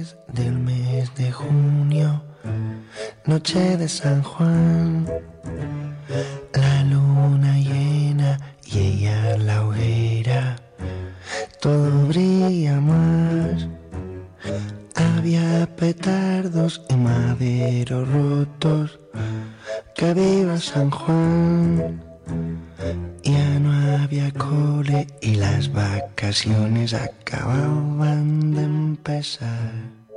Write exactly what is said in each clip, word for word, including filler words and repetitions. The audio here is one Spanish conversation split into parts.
tres del mes de junio, noche de San Juan, la luna llena y ella en la hoguera, todo brilla más. Había petardos y maderos rotos, que viva San Juan. Ya no había cole y las vacaciones acababan de empezar.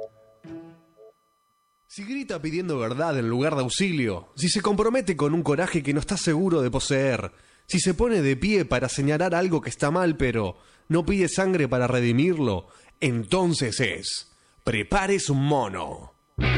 Si grita pidiendo verdad en lugar de auxilio, si se compromete con un coraje que no está seguro de poseer, si se pone de pie para señalar algo que está mal pero no pide sangre para redimirlo, entonces es Prepárese un mono.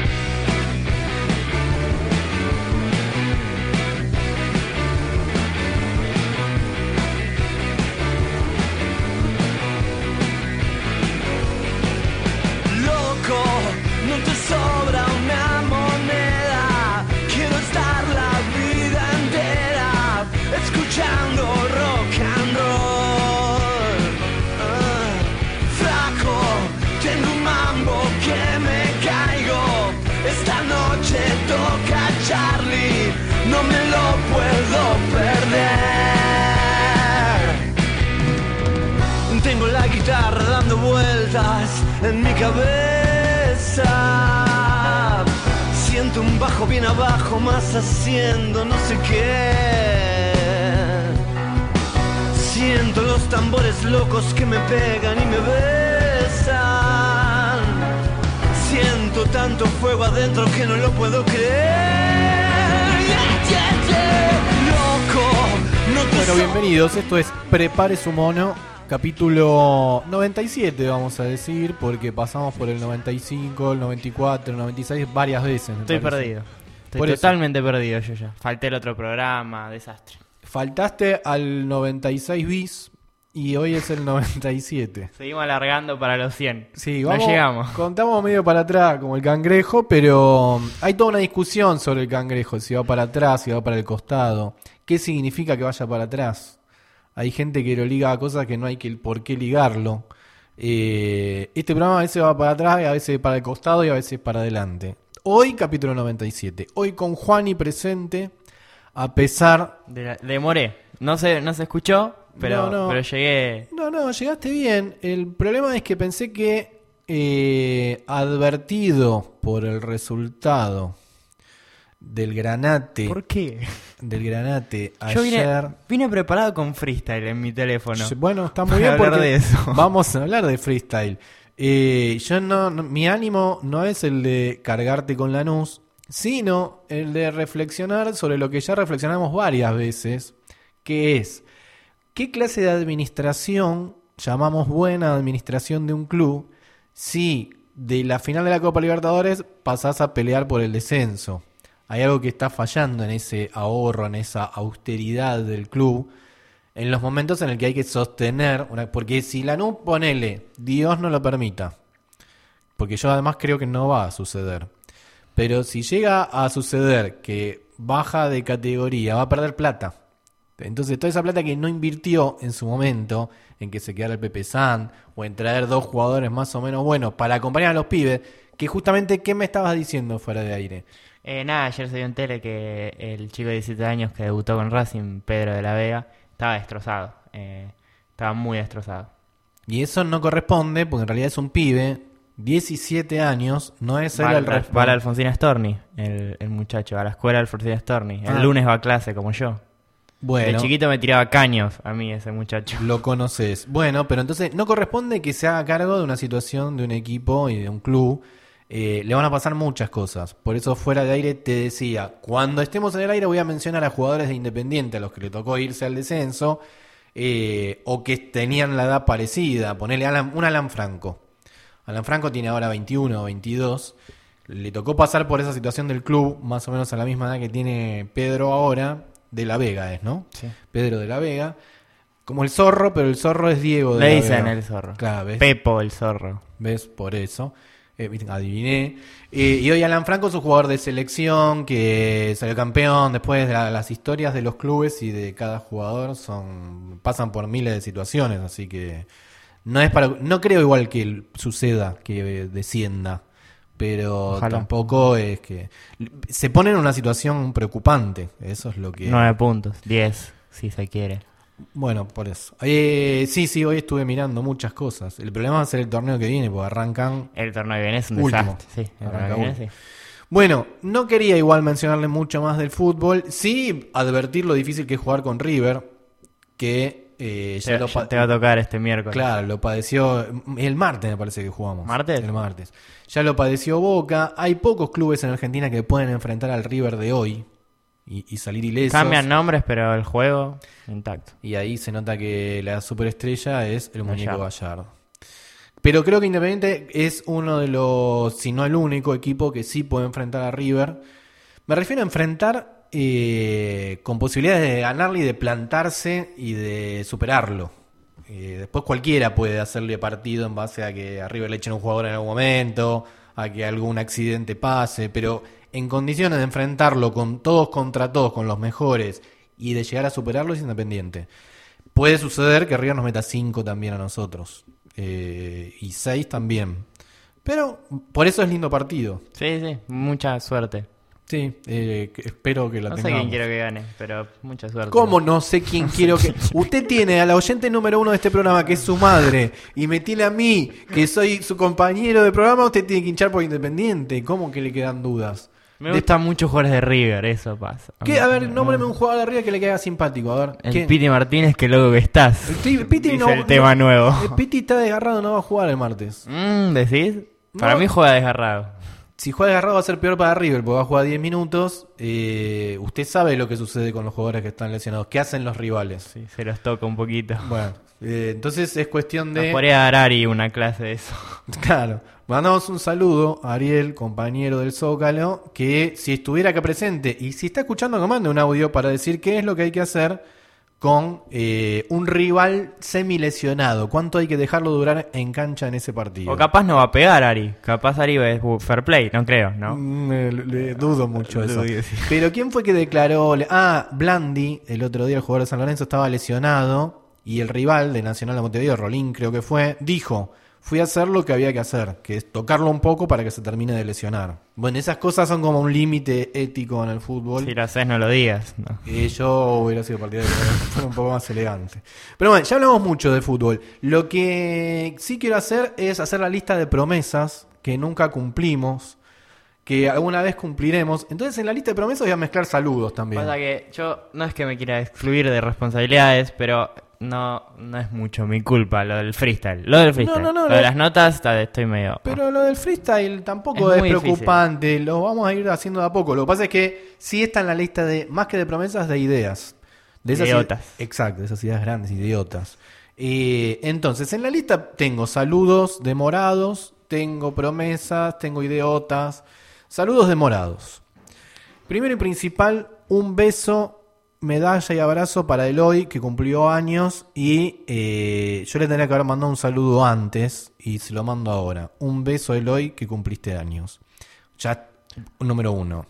No te sobra una moneda, quiero estar la vida entera escuchando rock and roll. Uh, flaco, tengo un mambo que me caigo, esta noche toca Charlie, no me lo puedo perder. Tengo la guitarra dando vueltas en mi cabeza. Siento un bajo bien abajo, más haciendo no sé qué. Siento los tambores locos que me pegan y me besan. Siento tanto fuego adentro que no lo puedo creer. Yeah, yeah, yeah. Loco, no te Bueno, bienvenidos, esto es Prepárese un mono. Capítulo noventa y siete, vamos a decir, porque pasamos por el noventa y cinco, el noventa y cuatro, el noventa y seis varias veces. Estoy parece. perdido. Estoy Por totalmente eso. perdido yo ya. Falté el otro programa, desastre. Faltaste al noventa y seis bis y hoy es el noventa y siete. Seguimos alargando para los cien. Sí, no vamos, llegamos. contamos medio para atrás como el cangrejo, pero hay toda una discusión sobre el cangrejo, si va para atrás, si va para el costado. ¿Qué significa que vaya para atrás? Hay gente que lo liga a cosas que no hay que por qué ligarlo. Eh, este programa a veces va para atrás, a veces para el costado y a veces para adelante. Hoy, capítulo noventa y siete. Hoy con Juani presente, a pesar... De la- demoré. No se, no se escuchó, pero, No, no. pero llegué. No, no, llegaste bien. El problema es que pensé que, eh, advertido por el resultado del Granate... ¿Por qué? Del Granate Yo vine, ayer... vine preparado con freestyle en mi teléfono. Bueno, está muy Para bien hablar porque de eso. vamos a hablar de freestyle. Eh, yo no, no- mi ánimo no es el de cargarte con Lanús, sino el de reflexionar sobre lo que ya reflexionamos varias veces, que es qué clase de administración llamamos buena administración de un club si de la final de la Copa Libertadores pasás a pelear por el descenso. Hay algo que está fallando en ese ahorro, en esa austeridad del club, en los momentos en el que hay que sostener, una, porque si Lanús, ponele, Dios no lo permita, porque yo además creo que no va a suceder, pero si llega a suceder que baja de categoría, va a perder plata. Entonces toda esa plata que no invirtió en su momento, en que se quedara el Pepe San, o en traer dos jugadores más o menos buenos para acompañar a los pibes, que justamente, ¿qué me estabas diciendo fuera de aire? Eh, nada, ayer se dio en tele que el chico de diecisiete años que debutó con Racing, Pedro de la Vega, estaba destrozado. Eh, estaba muy destrozado. Y eso no corresponde, porque en realidad es un pibe, diecisiete años, no es él Va, el al- va a la responsable. Alfonsina Storni, el, el muchacho, a la escuela de Alfonsina Storni. El Ah. lunes va a clase, como yo. Bueno, De chiquito me tiraba caños a mí ese muchacho. lo conoces. Bueno, pero entonces no corresponde que se haga cargo de una situación de un equipo y de un club. Eh, le van a pasar muchas cosas. Por eso fuera de aire te decía, cuando estemos en el aire voy a mencionar a jugadores de Independiente a los que le tocó irse al descenso, eh, o que tenían la edad parecida. Ponele Alan, un Alan Franco. Alan Franco tiene ahora veintiuno o veintidós. Le tocó pasar por esa situación del club, más o menos a la misma edad que tiene Pedro ahora, de la Vega es, ¿no? Sí. Pedro de la Vega. Como el zorro, pero el zorro es Diego de Le la dicen Vega. el zorro. Claro, ¿ves? Pepo el zorro. ¿Ves? Por eso. Eh, adiviné. Eh, y hoy Alan Franco es un jugador de selección que salió campeón. Después de la- las historias de los clubes y de cada jugador son pasan por miles de situaciones. Así que No es para, no creo igual que el- suceda que descienda, pero Ojalá. tampoco es que se pone en una situación preocupante. Eso es lo que. Nueve puntos, diez, si se quiere. Bueno, por eso. Eh, sí, sí, hoy estuve mirando muchas cosas. El problema va a ser el torneo que viene, porque arrancan. El torneo que viene es un Último. desastre. Sí, el Arranca torneo que viene, último. sí. Bueno, no quería igual mencionarle mucho más del fútbol. Sí, advertir lo difícil que es jugar con River, que eh, ya Te, lo ya pa- te va a tocar este miércoles. Claro, lo padeció el martes, me parece que jugamos. ¿Martes? El martes. Ya lo padeció Boca. Hay pocos clubes en Argentina que pueden enfrentar al River de hoy y, y salir ilesos. Cambian nombres, pero el juego intacto. Y ahí se nota que la superestrella es el muñeco Gallardo. Gallardo. Pero creo que Independiente es uno de los, si no el único equipo que sí puede enfrentar a River. Me refiero a enfrentar eh, con posibilidades de ganarle y de plantarse y de superarlo. Eh, después cualquiera puede hacerle partido en base a que a River le echen un jugador en algún momento, a que algún accidente pase, pero en condiciones de enfrentarlo con todos contra todos, con los mejores, y de llegar a superarlo es Independiente. Puede suceder que River nos meta cinco también a nosotros, eh, y seis también. Pero por eso es lindo partido. Sí, sí, mucha suerte. Sí, eh, que- espero que la No sé tengamos. quién quiero que gane, pero mucha suerte. ¿Cómo no sé quién quiero que...? Usted tiene a la oyente número uno de este programa, que es su madre, y me tiene a mí, que soy su compañero de programa. Usted tiene que hinchar por Independiente. ¿Cómo que le quedan dudas? Me De- gustan muchos jugadores de River, eso pasa. ¿Qué? A ver, nómbreme un jugador de arriba que le quede simpático. A ver, El ¿quién? Piti Martínez, qué loco que estás. El Pi- Piti Dice no- el tema no- nuevo. El Piti está desgarrado, no va a jugar el martes. Mm, ¿decís? Para No. mí juega desgarrado. Si juega desgarrado va a ser peor para River, porque va a jugar diez minutos. Eh, usted sabe lo que sucede con los jugadores que están lesionados. ¿Qué hacen los rivales? Sí, se los toca un poquito. Bueno, eh, entonces es cuestión Nos de... podría dar Ari una clase de eso. Claro. Mandamos un saludo a Ariel, compañero del Zócalo, que si estuviera acá presente y si está escuchando, que mande un audio para decir qué es lo que hay que hacer con eh, un rival semilesionado. ¿Cuánto hay que dejarlo durar en cancha en ese partido? O capaz no va a pegar Ari. Capaz Ari es uh, fair play, no creo, ¿no? Mm, me- le dudo mucho eso. Dudo, sí. Pero ¿quién fue que declaró? Ah, Blandi, el otro día el jugador de San Lorenzo estaba lesionado y el rival de Nacional de Montevideo, Rolín creo que fue, dijo, fui a hacer lo que había que hacer, que es tocarlo un poco para que se termine de lesionar. Bueno, esas cosas son como un límite ético en el fútbol. Si lo haces, no lo digas. No. Y yo hubiera sido partidario de que fuera un poco más elegante. Pero bueno, ya hablamos mucho de fútbol. Lo que sí quiero hacer es hacer la lista de promesas que nunca cumplimos, que alguna vez cumpliremos. Entonces en la lista de promesas voy a mezclar saludos también. Pasa que yo no es que me quiera excluir de responsabilidades, pero no, no es mucho mi culpa lo del freestyle. Lo del freestyle. no, no, lo no. de las notas está- estoy medio... Pero lo del freestyle tampoco Es es, muy preocupante, lo vamos a ir haciendo de a poco. Lo que pasa es que sí está en la lista de, más que de promesas, de ideas. De esas Idiotas. i- Exacto, de esas ideas grandes, idiotas. Eh, entonces, en la lista tengo saludos demorados, tengo promesas, tengo idiotas. Saludos demorados. Primero y principal, un beso, medalla y abrazo para Eloy, que cumplió años y eh, yo le tendría que haber mandado un saludo antes y se lo mando ahora. Un beso, Eloy, que cumpliste años. Ya, número uno.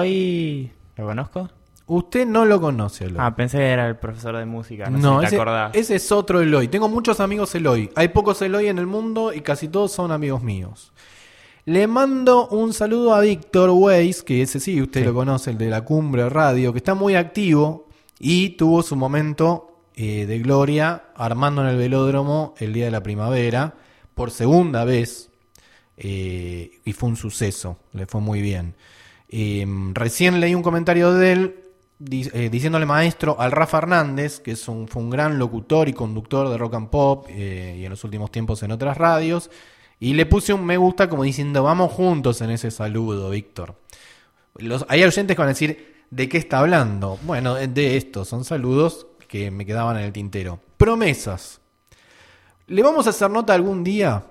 ¿Eloy lo conozco? Usted no lo conoce, Eloy. Ah, pensé que era el profesor de música, no, no, sé si te ese, acordás. ese es otro Eloy. Tengo muchos amigos Eloy. Hay pocos Eloy en el mundo y casi todos son amigos míos. Le mando un saludo a Víctor Weiss, que ese sí, usted Sí. lo conoce, el de la Cumbre Radio, que está muy activo y tuvo su momento eh, de gloria armando en el velódromo el día de la primavera por segunda vez eh, y fue un suceso, le fue muy bien. Eh, recién leí un comentario de él di- eh, diciéndole maestro al Rafa Hernández, que es un, fue un gran locutor y conductor de rock and pop eh, y en los últimos tiempos en otras radios. Y le puse un me gusta como diciendo, vamos juntos en ese saludo, Víctor. Los, hay oyentes que van a decir, ¿de qué está hablando? Bueno, de esto, son saludos que me quedaban en el tintero. Promesas. Le vamos a hacer nota algún día,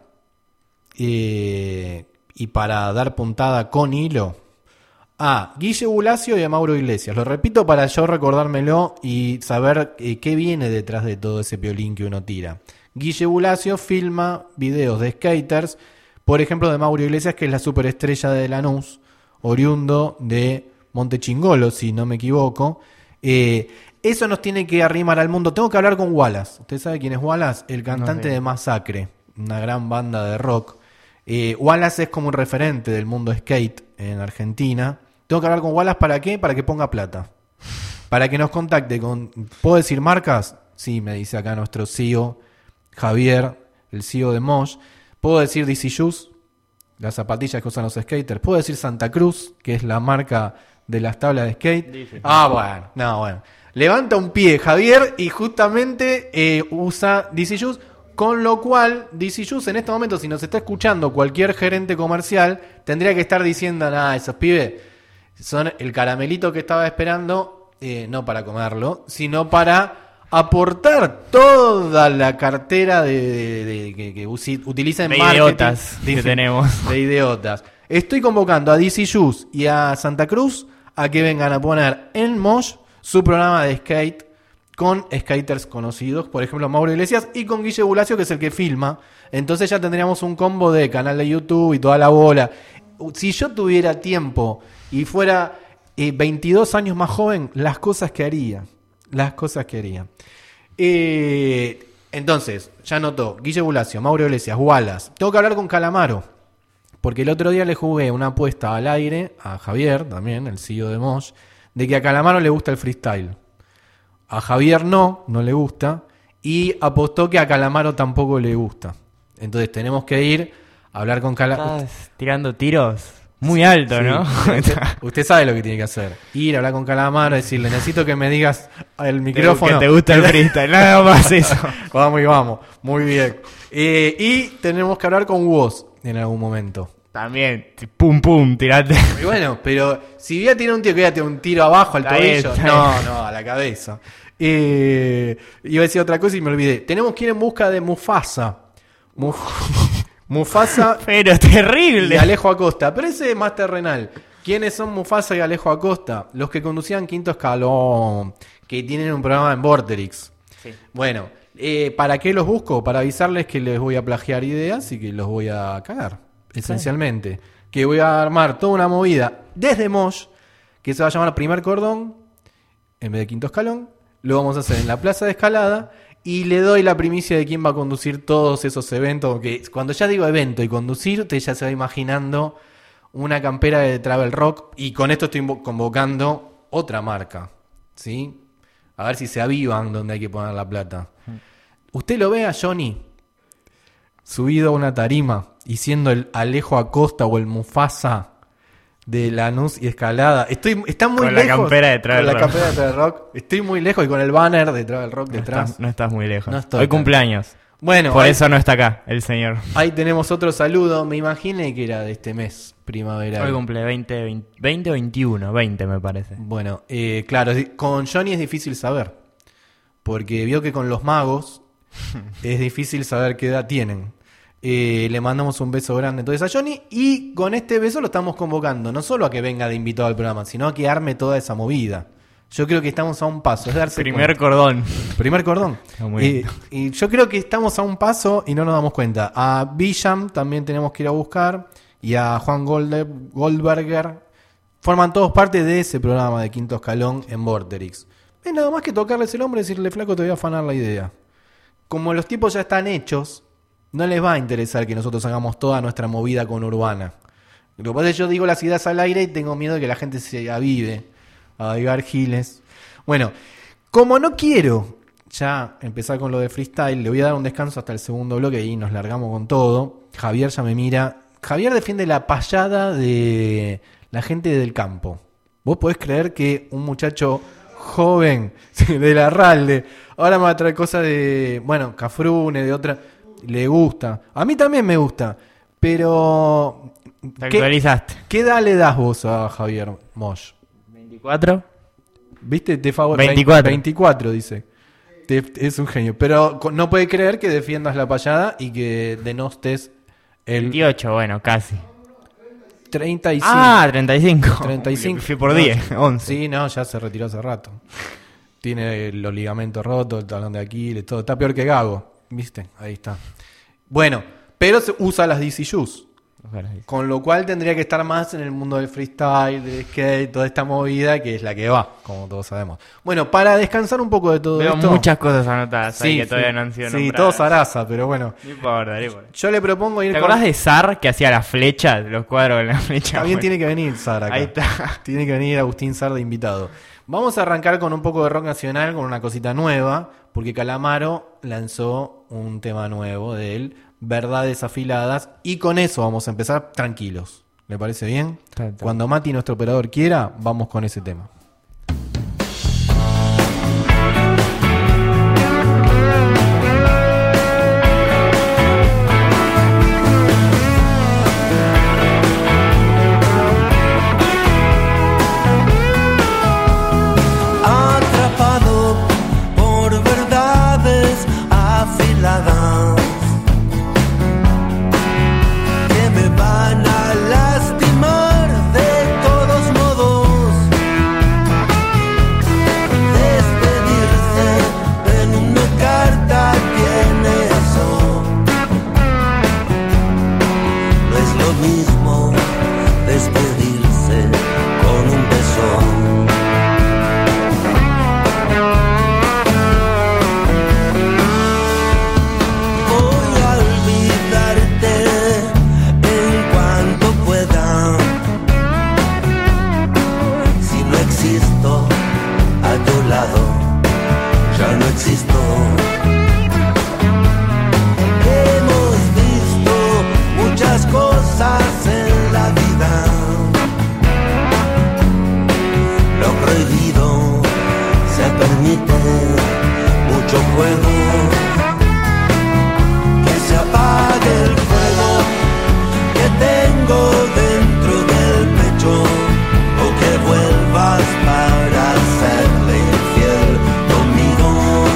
eh, y para dar puntada con hilo, a Guille Bulacio y a Mauro Iglesias. Lo repito para yo recordármelo y saber eh, qué viene detrás de todo ese piolín que uno tira. Guille Bulacio filma videos de skaters, por ejemplo de Mauro Iglesias, que es la superestrella de Lanús, oriundo de Montechingolo, si no me equivoco. Eh, Eso nos tiene que arrimar al mundo. Tengo que hablar con Wallace. ¿Usted sabe quién es Wallace? El cantante No sé. de Masacre, una gran banda de rock. Eh, Wallace es como un referente del mundo skate en Argentina. Tengo que hablar con Wallace, ¿para qué? Para que ponga plata. Para que nos contacte con... ¿Puedo decir marcas? Sí, me dice acá nuestro C E O, Javier, el C E O de Mosh. ¿Puedo decir D C Shoes? Las zapatillas que usan los skaters. ¿Puedo decir Santa Cruz, que es la marca de las tablas de skate? Dice. Ah, bueno, no, bueno. Levanta un pie Javier y justamente eh, usa D C Shoes, con lo cual D C Shoes en este momento, si nos está escuchando cualquier gerente comercial, tendría que estar diciendo, nada, esos pibes son el caramelito que estaba esperando, eh, no para comerlo, sino para aportar toda la cartera de, de- de- que, que usi- utiliza en De marketing. idiotas que tenemos. De idiotas. Estoy convocando a D C Shoes y a Santa Cruz a que vengan a poner en Mosh su programa de skate con skaters conocidos, por ejemplo Mauro Iglesias, y con Guille Bulacio, que es el que filma. Entonces ya tendríamos un combo de canal de YouTube y toda la bola. Si yo tuviera tiempo y fuera eh, veintidós años más joven, las cosas que haría. Las cosas que haría. Eh, entonces, ya notó, Guille Bulacio, Mauro Iglesias, Wallace. Tengo que hablar con Calamaro, porque el otro día le jugué una apuesta al aire a Javier, también, el C E O de Mosh, de que a Calamaro le gusta el freestyle. A Javier no, no le gusta, y apostó que a Calamaro tampoco le gusta. Entonces tenemos que ir a hablar con Calamaro. Estás tirando tiros muy alto, Sí, ¿no? Usted, usted sabe lo que tiene que hacer. Ir a hablar con Calamaro, decirle, necesito que me digas el micrófono. Que te gusta el freestyle, nada más eso. Vamos y vamos, muy bien. Eh, y tenemos que hablar con Woz en algún momento. También, pum pum, tirate. Y bueno, pero si voy a tirar un tiro, que voy a tirar un tiro abajo al Está tobillo. bien, está No, bien. no, a la cabeza. Eh, iba a decir otra cosa y me olvidé. Tenemos que ir en busca de Mufasa. Muf- Mufasa Pero y terrible. Alejo Acosta. Pero ese es más terrenal. ¿Quiénes son Mufasa y Alejo Acosta? Los que conducían Quinto Escalón, que tienen un programa en Vorterix. Sí. Bueno, eh, ¿para qué los busco? Para avisarles que les voy a plagiar ideas y que los voy a cagar, esencialmente. Que voy a armar toda una movida desde Mosh, que se va a llamar Primer Cordón, en vez de Quinto Escalón. Lo vamos a hacer en la Plaza de Escalada. Y le doy la primicia de quién va a conducir todos esos eventos. Que cuando ya digo evento y conducir, usted ya se va imaginando una campera de Travel Rock. Y con esto estoy invo- convocando otra marca, ¿sí? A ver si se avivan donde hay que poner la plata. Usted lo ve a Johnny subido a una tarima y siendo el Alejo Acosta o el Mufasa de Lanús y Escalada. Estoy, está muy Con la lejos. campera de Travel Con la Rock. campera de Travel Rock. Estoy muy lejos y con el banner de Travel Rock No detrás. estás, no estás muy lejos. No estoy Hoy tan- cumpleaños. Bueno, Por ahí, eso no está acá el señor. ahí tenemos otro saludo. Me imaginé que era de este mes primaveral. Hoy cumple veinte, veinte, veinte o veintiuno, veinte me parece. Bueno, eh, claro, sí, con Johnny es difícil saber. Porque vio que con los magos es difícil saber qué edad tienen. Eh, le mandamos un beso grande entonces a Johnny. Y con este beso lo estamos convocando no solo a que venga de invitado al programa, sino a que arme toda esa movida. Yo creo que estamos a un paso. Es darse Primer cuenta. cordón. Primer cordón. Está muy Eh, lindo. y yo creo que estamos a un paso y no nos damos cuenta. A Villam también tenemos que ir a buscar. Y a Juan Golde- Goldberger. Forman todos parte de ese programa de Quinto Escalón en Vorterix. Es nada más que tocarles el hombro y decirle, flaco, te voy a afanar la idea. Como los tipos ya están hechos, no les va a interesar que nosotros hagamos toda nuestra movida con Urbana. Lo que pasa es que yo digo las ideas al aire y tengo miedo de que la gente se avive. A avivar giles. Bueno, como no quiero ya empezar con lo de freestyle, le voy a dar un descanso hasta el segundo bloque y nos largamos con todo. Javier ya me mira. Javier defiende la payada de la gente del campo. ¿Vos podés creer que un muchacho joven de la Ralde ahora me va a traer cosas de, bueno, Cafrune, de otra, le gusta? A mí también me gusta, pero Te ¿qué, actualizaste. qué edad le das vos a Javier Mosh? veinticuatro. ¿Viste? Te favor veinticuatro. veinticuatro dice. Te- es un genio. Pero co- no puede creer que defiendas la payada y que denostes el veintiocho, bueno, casi. treinta y cinco. Ah, treinta y cinco. treinta y cinco. Fui por No, diez, once. Sí, no, ya se retiró hace rato. Tiene los ligamentos rotos, el talón de Aquiles, todo. Está peor que Gago. ¿Viste? Ahí está. Bueno, pero se usa las D C Shoes. Ojalá, sí. Con lo cual tendría que estar más en el mundo del freestyle, del skate, toda esta movida que es la que va, como todos sabemos. Bueno, para descansar un poco de todo Veo esto... muchas cosas anotadas ahí Sí, que todavía sí, no han sido sí, nombradas. todo zaraza, pero bueno. No importa, no importa. Yo le propongo ir ¿Te con... acordás de Sar que hacía las flechas, los cuadros con las flechas? También Bueno, tiene que venir Sar acá. Ahí está. Tiene que venir Agustín Sar de invitado. Vamos a arrancar con un poco de rock nacional, con una cosita nueva, porque Calamaro lanzó un tema nuevo de él, Verdades Afiladas, y con eso vamos a empezar tranquilos. ¿Le parece bien? Está, está. Cuando Mati, nuestro operador, quiera, vamos con ese tema. Atrapado por verdades afiladas que me van a lastimar de todos modos. Despedirse en una carta tiene eso. No es lo mismo despedirse con un beso. Voy a olvidarte en cuanto pueda. Si no existo a tu lado, ya no existo. Hemos visto muchas cosas en la vida. Lo prohibido se permite, mucho juego. Que se apague el fuego que tengo dentro del pecho, o que vuelvas para serle infiel conmigo.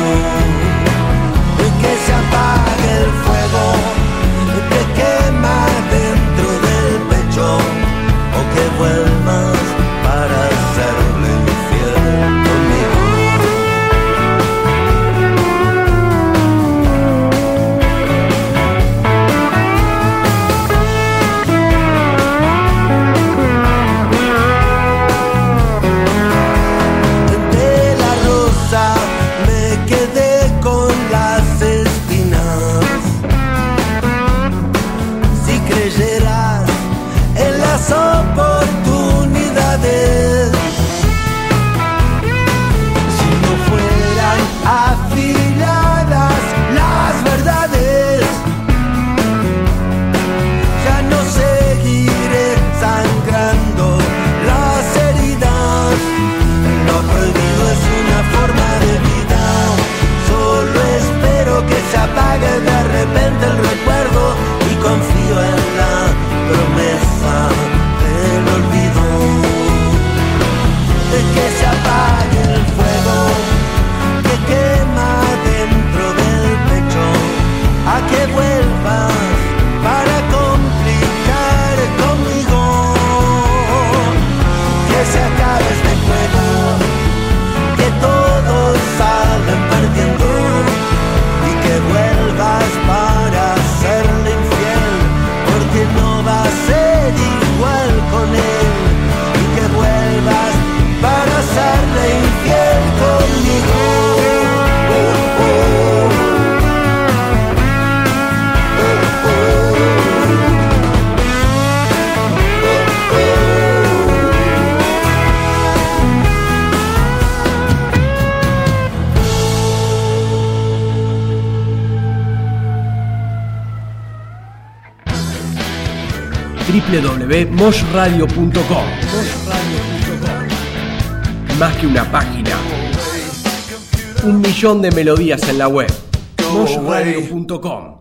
Que se apague el fuego que quema dentro del pecho, o que vuelvas para serle infiel conmigo. De la rosa me quedé con las espinas. Si creyeras en las oportunidades, si no fueran afiladas las verdades, ya no seguiré sangrando las heridas. Lo prohibido es una forma de vida. Solo espero que se apague de repente el recuerdo y confío en la promesa del olvido. De que se apague el fuego que quema dentro del pecho, a que vuelvas para complicar conmigo. Que se acabe este juego, que todos salen perdiendo, y que vuelvas para serle infiel, porque no va a ser igual con él. Y que vuelvas para serle infiel conmigo. Oh, oh. Oh, oh. w w w punto mosh radio punto com. Más que una página, un millón de melodías en la web. mosh radio punto com.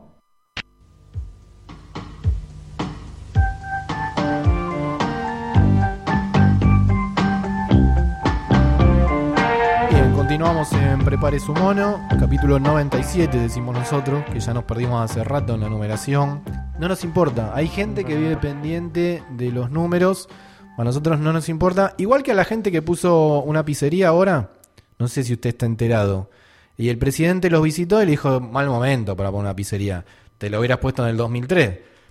Bien, continuamos en Prepare su mono, capítulo noventa y siete decimos nosotros, que ya nos perdimos hace rato en la numeración. No nos importa, hay gente que vive pendiente de los números, a nosotros no nos importa. Igual que a la gente que puso una pizzería ahora, no sé si usted está enterado, y el presidente los visitó y le dijo, mal momento para poner una pizzería, te lo hubieras puesto en el dos mil tres.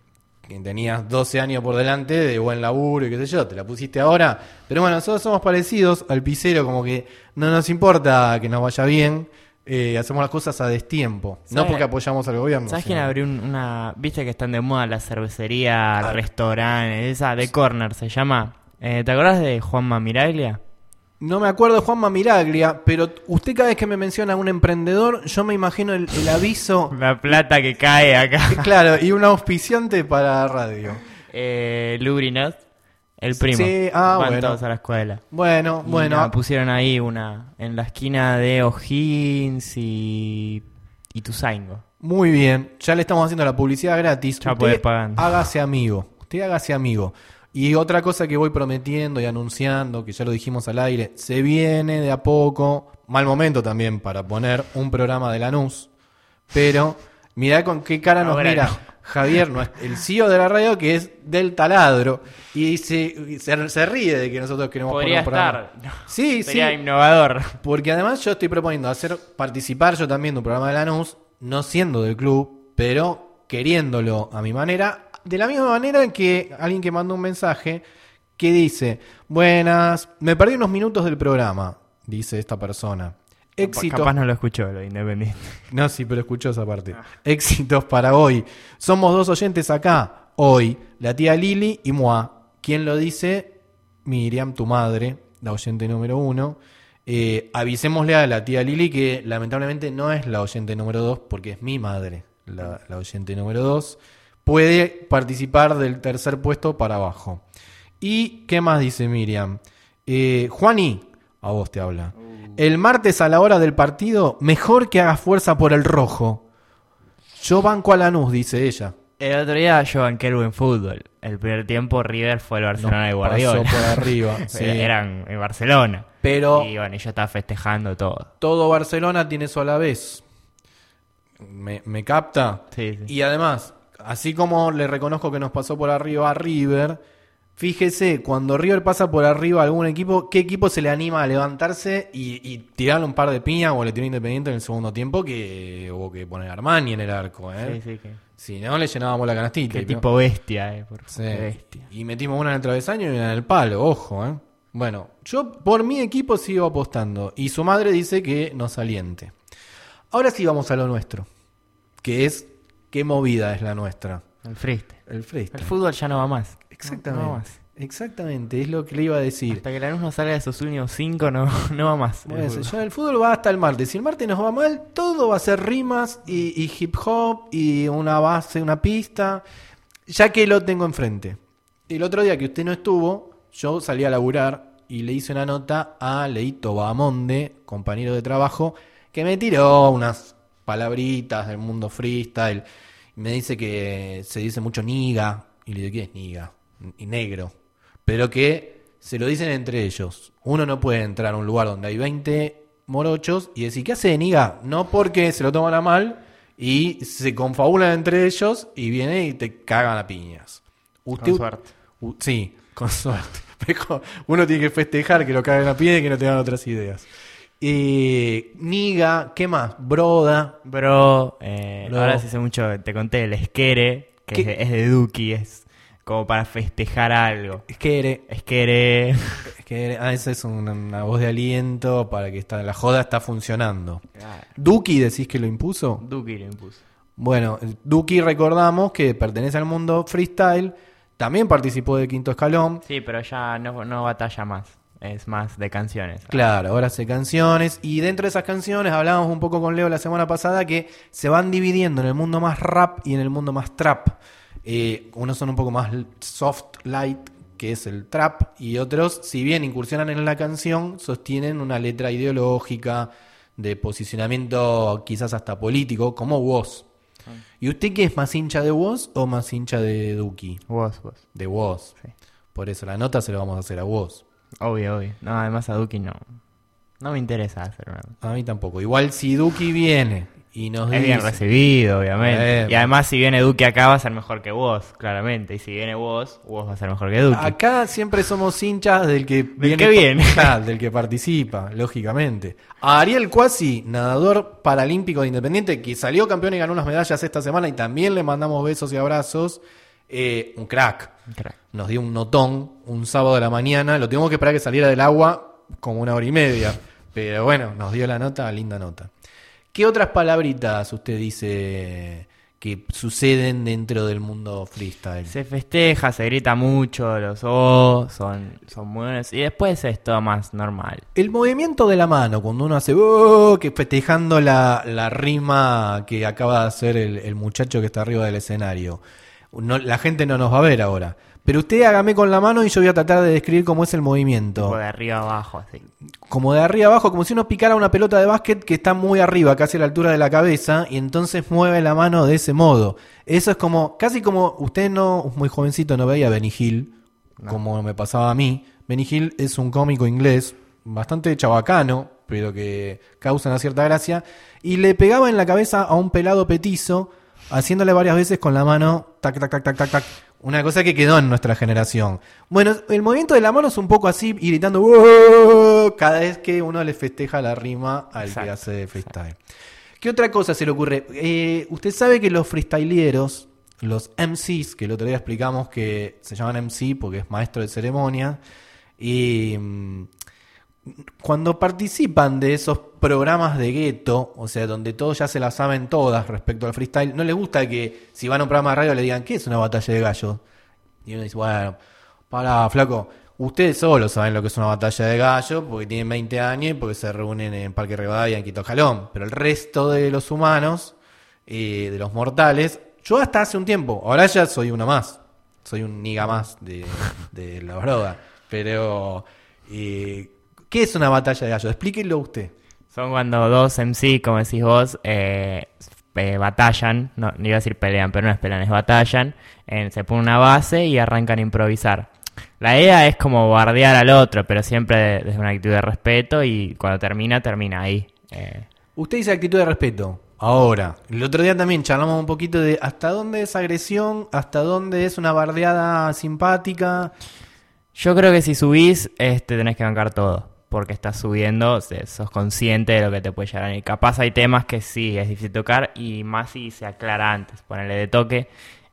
que tenías doce años por delante de buen laburo y qué sé yo, te la pusiste ahora. Pero bueno, nosotros somos parecidos al pisero, como que no nos importa que nos vaya bien, eh, hacemos las cosas a destiempo, no ¿Sabes? porque apoyamos al gobierno. ¿Sabes sino- quién abrió un- una... Viste que están de moda la cervecería, Ah. restaurantes, esa de Corner se llama? Eh, ¿Te acordás de Juanma Miraglia? No me acuerdo de Juanma Miraglia, pero usted cada vez que me menciona a un emprendedor, yo me imagino el, el aviso, La plata que cae acá. claro, y un auspiciante para radio. eh, Lubrinot, el primo. Sí, ah, Van bueno. todos a la escuela. Bueno, Y bueno. nada, pusieron ahí una en la esquina de O'Higgins y Ituzaingo. Muy bien, ya le estamos haciendo la publicidad gratis. Ya puede ir Usted pagando. hágase amigo, usted hágase amigo. Y otra cosa que voy prometiendo y anunciando, que ya lo dijimos al aire, se viene de a poco, mal momento también para poner un programa de Lanús, pero mirá con qué cara nos Ahora mira no. Javier, nues- el C E O de la radio, que es del taladro, y se, se, se ríe de que nosotros queremos Podría poner un programa. estar. Sí, Sería sí. innovador. Porque además yo estoy proponiendo hacer participar yo también de un programa de Lanús, no siendo del club, pero queriéndolo a mi manera, de la misma manera en que alguien que mandó un mensaje que dice, buenas, me perdí unos minutos del programa, dice esta persona. Éxitos. Capaz no lo escuchó lo independiente. No, sí, pero escuchó esa parte. Éxitos para hoy. Somos dos oyentes acá, hoy, la tía Lili y Moa. ¿Quién lo dice? Miriam, tu madre, la oyente número uno. Eh, avisémosle a la tía Lili que lamentablemente no es la oyente número dos, porque es mi madre, la, la oyente número dos. Puede participar del tercer puesto para abajo. ¿Y qué más dice Miriam? Eh, Juani, a vos te habla. El martes a la hora del partido, mejor que hagas fuerza por el rojo. Yo banco a Lanús, dice ella. El otro día yo banqué el buen fútbol. El primer tiempo River fue el Barcelona de Nos Guardiola. pasó por arriba, sí. Eran en Barcelona. Pero Y bueno, yo estaba festejando todo. todo Barcelona tiene su Alavés. ¿Me, me capta? Sí, sí. Y además, así como le reconozco que nos pasó por arriba a River, fíjese, cuando River pasa por arriba a algún equipo, ¿qué equipo se le anima a levantarse y, y tirarle un par de piñas o le tiró Independiente en el segundo tiempo que hubo que poner a Armani en el arco? ¿eh? Sí, sí, que... Si no, le llenábamos la canastita. Qué y- tipo bestia, eh. Por... Sí. qué bestia. Y metimos una en el travesaño y una en el palo, ojo, ¿eh? Bueno, yo por mi equipo sigo apostando. Y su madre dice que nos aliente. Ahora sí vamos a lo nuestro. Que es, ¿qué movida es la nuestra? El freestyle. El freestyle. El fútbol ya no va más. Exactamente. No va más. Exactamente, es lo que le iba a decir. Hasta que Lanús no salga de esos últimos cinco, no, no va más. el Bueno, fútbol. ya el fútbol va hasta el martes. Si el martes nos va mal, todo va a ser rimas y, y hip hop y una base, una pista, ya que lo tengo enfrente. El otro día que usted no estuvo, yo salí a laburar y le hice una nota a Leito Bahamonde, compañero de trabajo, que me tiró unas palabritas del mundo freestyle. Me dice que se dice mucho niga. Y le digo, ¿qué es niga? Y negro. Pero que se lo dicen entre ellos. Uno no puede entrar a un lugar donde hay veinte morochos y decir, ¿qué hace de niga? No porque se lo toman a mal y se confabulan entre ellos y viene y te cagan a piñas. Usted, Con suerte. U- sí, con suerte. Mejor, uno tiene que festejar que lo caguen a piña y que no tengan otras ideas. Eh, niga, ¿qué más? Broda. Bro, eh, Bro. ahora se hace mucho, te conté, el esquere, que ¿Qué? es de, es de Duki, es como para festejar algo. Es que Esquere. Es que, ah, esa es una, una voz de aliento para que está, la joda está funcionando. Duki, decís que lo impuso. Duki lo impuso. Bueno, Duki recordamos que pertenece al mundo freestyle, también participó de Quinto Escalón. Sí, pero ya no, no batalla más, es más de canciones. Claro, ahora hace canciones y dentro de esas canciones hablábamos un poco con Leo la semana pasada que se van dividiendo en el mundo más rap y en el mundo más trap. Eh, unos son un poco más soft, light, que es el trap, y otros, si bien incursionan en la canción, sostienen una letra ideológica, de posicionamiento quizás hasta político, como Woz. ¿Y usted qué es, más hincha de Woz o más hincha de Duki? Vos, vos. De Woz. Sí. Por eso la nota se la vamos a hacer a Woz. Obvio, obvio. No, además a Duki no. No me interesa hacer una. A mí tampoco. Igual si Duki viene y nos Es dice... bien recibido, obviamente. Eh, y además, si viene Duki acá, va a ser mejor que vos, claramente. Y si viene vos, vos va a ser mejor que Duki. Acá siempre somos hinchas del que viene. que viene. Ah, del que participa, lógicamente. A Ariel Cuasi, nadador paralímpico de Independiente, que salió campeón y ganó unas medallas esta semana y también le mandamos besos y abrazos. Eh, un crack. Crack. Nos dio un notón un sábado de la mañana. Lo tuvimos que esperar que saliera del agua como una hora y media. Pero bueno, nos dio la nota, linda nota. ¿Qué otras palabritas usted dice que suceden dentro del mundo freestyle? Se festeja, se grita mucho, los O son, son buenos. Y después es todo más normal. El movimiento de la mano, cuando uno hace oh, que festejando la, la rima que acaba de hacer el, el muchacho que está arriba del escenario. No, la gente no nos va a ver ahora. Pero usted hágame con la mano y yo voy a tratar de describir cómo es el movimiento. Tipo de arriba abajo, así. Como de arriba abajo, como si uno picara una pelota de básquet que está muy arriba, casi a la altura de la cabeza, y entonces mueve la mano de ese modo. Eso es como, casi como usted no, muy jovencito, no veía Benny Hill, no. Como me pasaba a mí. Benny Hill es un cómico inglés, bastante chabacano, pero que causa una cierta gracia, y le pegaba en la cabeza a un pelado petizo, haciéndole varias veces con la mano, tac, tac, tac, tac, tac, tac. Una cosa que quedó en nuestra generación. Bueno, el movimiento de la mano es un poco así, y gritando ¡oh! Cada vez que uno le festeja la rima al exacto, que hace freestyle. Exacto. ¿Qué otra cosa se le ocurre? Eh, usted sabe que los freestyleros, los M Cs, que el otro día explicamos que se llaman M C porque es maestro de ceremonia, y mmm, cuando participan de esos programas de gueto, o sea, donde todos ya se la saben todas respecto al freestyle, no les gusta que si van a un programa de radio le digan ¿qué es una batalla de gallos? Y uno dice, bueno, pará, flaco, ustedes solos saben lo que es una batalla de gallos porque tienen veinte años y porque se reúnen en Parque Rivadavia en Quito Jalón, pero el resto de los humanos, eh, de los mortales, yo hasta hace un tiempo, ahora ya soy uno más, soy un niga más de, de la broda, pero eh, ¿qué es una batalla de gallos? Explíquelo usted. Son cuando dos M C, como decís vos, eh, eh, batallan, no, no iba a decir pelean, pero no es pelean, es batallan, eh, se pone una base y arrancan a improvisar. La idea es como bardear al otro, pero siempre desde una actitud de respeto y cuando termina, termina ahí. Eh. Usted dice actitud de respeto. Ahora, el otro día también charlamos un poquito de hasta dónde es agresión, hasta dónde es una bardeada simpática. Yo creo que si subís, este, tenés que bancar todo. Porque estás subiendo, sos consciente de lo que te puede llegar a venir. Capaz hay temas que sí, es difícil tocar y más si se aclara antes. Ponerle de toque.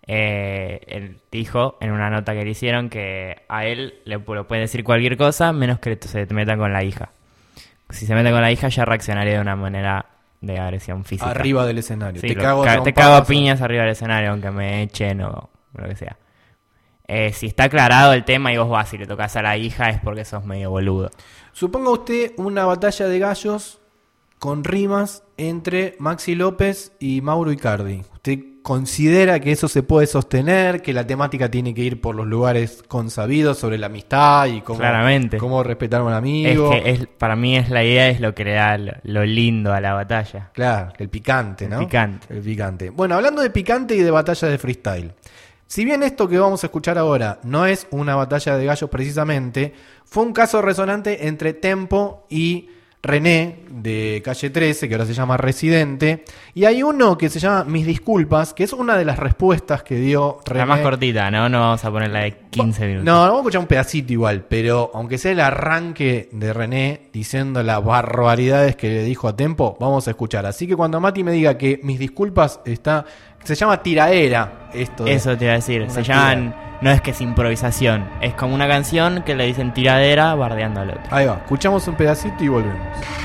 Eh, él dijo en una nota que le hicieron que a él le lo pueden decir cualquier cosa menos que se te metan con la hija. Si se meten con la hija ya reaccionaría de una manera de agresión física. Arriba del escenario. Sí, te lo, cago, ca- te cago a piñas arriba del escenario aunque me echen o lo que sea. Eh, si está aclarado el tema y vos vas y le tocas a la hija es porque sos medio boludo. Suponga usted una batalla de gallos con rimas entre Maxi López y Mauro Icardi. ¿Usted considera que eso se puede sostener, que la temática tiene que ir por los lugares consabidos sobre la amistad y cómo, Claramente. cómo respetar a un amigo? Es que es, para mí es la idea, es lo que le da lo, lo lindo a la batalla. Claro, el picante, ¿no? El picante. El picante. Bueno, hablando de picante y de batalla de freestyle. Si bien esto que vamos a escuchar ahora no es una batalla de gallos precisamente, fue un caso resonante entre Tempo y René de Calle trece, que ahora se llama Residente, y hay uno que se llama Mis Disculpas, que es una de las respuestas que dio René. La más cortita, ¿no? No vamos a poner la de quince minutos. No, vamos a escuchar un pedacito igual, pero aunque sea el arranque de René diciendo las barbaridades que le dijo a Tempo, vamos a escuchar. Así que cuando Mati me diga que Mis Disculpas está... Se llama tiraera esto. De, Eso te iba a decir. Se llaman... No es que es improvisación. Es como una canción que le dicen tiradera bardeando al otro. Ahí va. Escuchamos un pedacito y volvemos.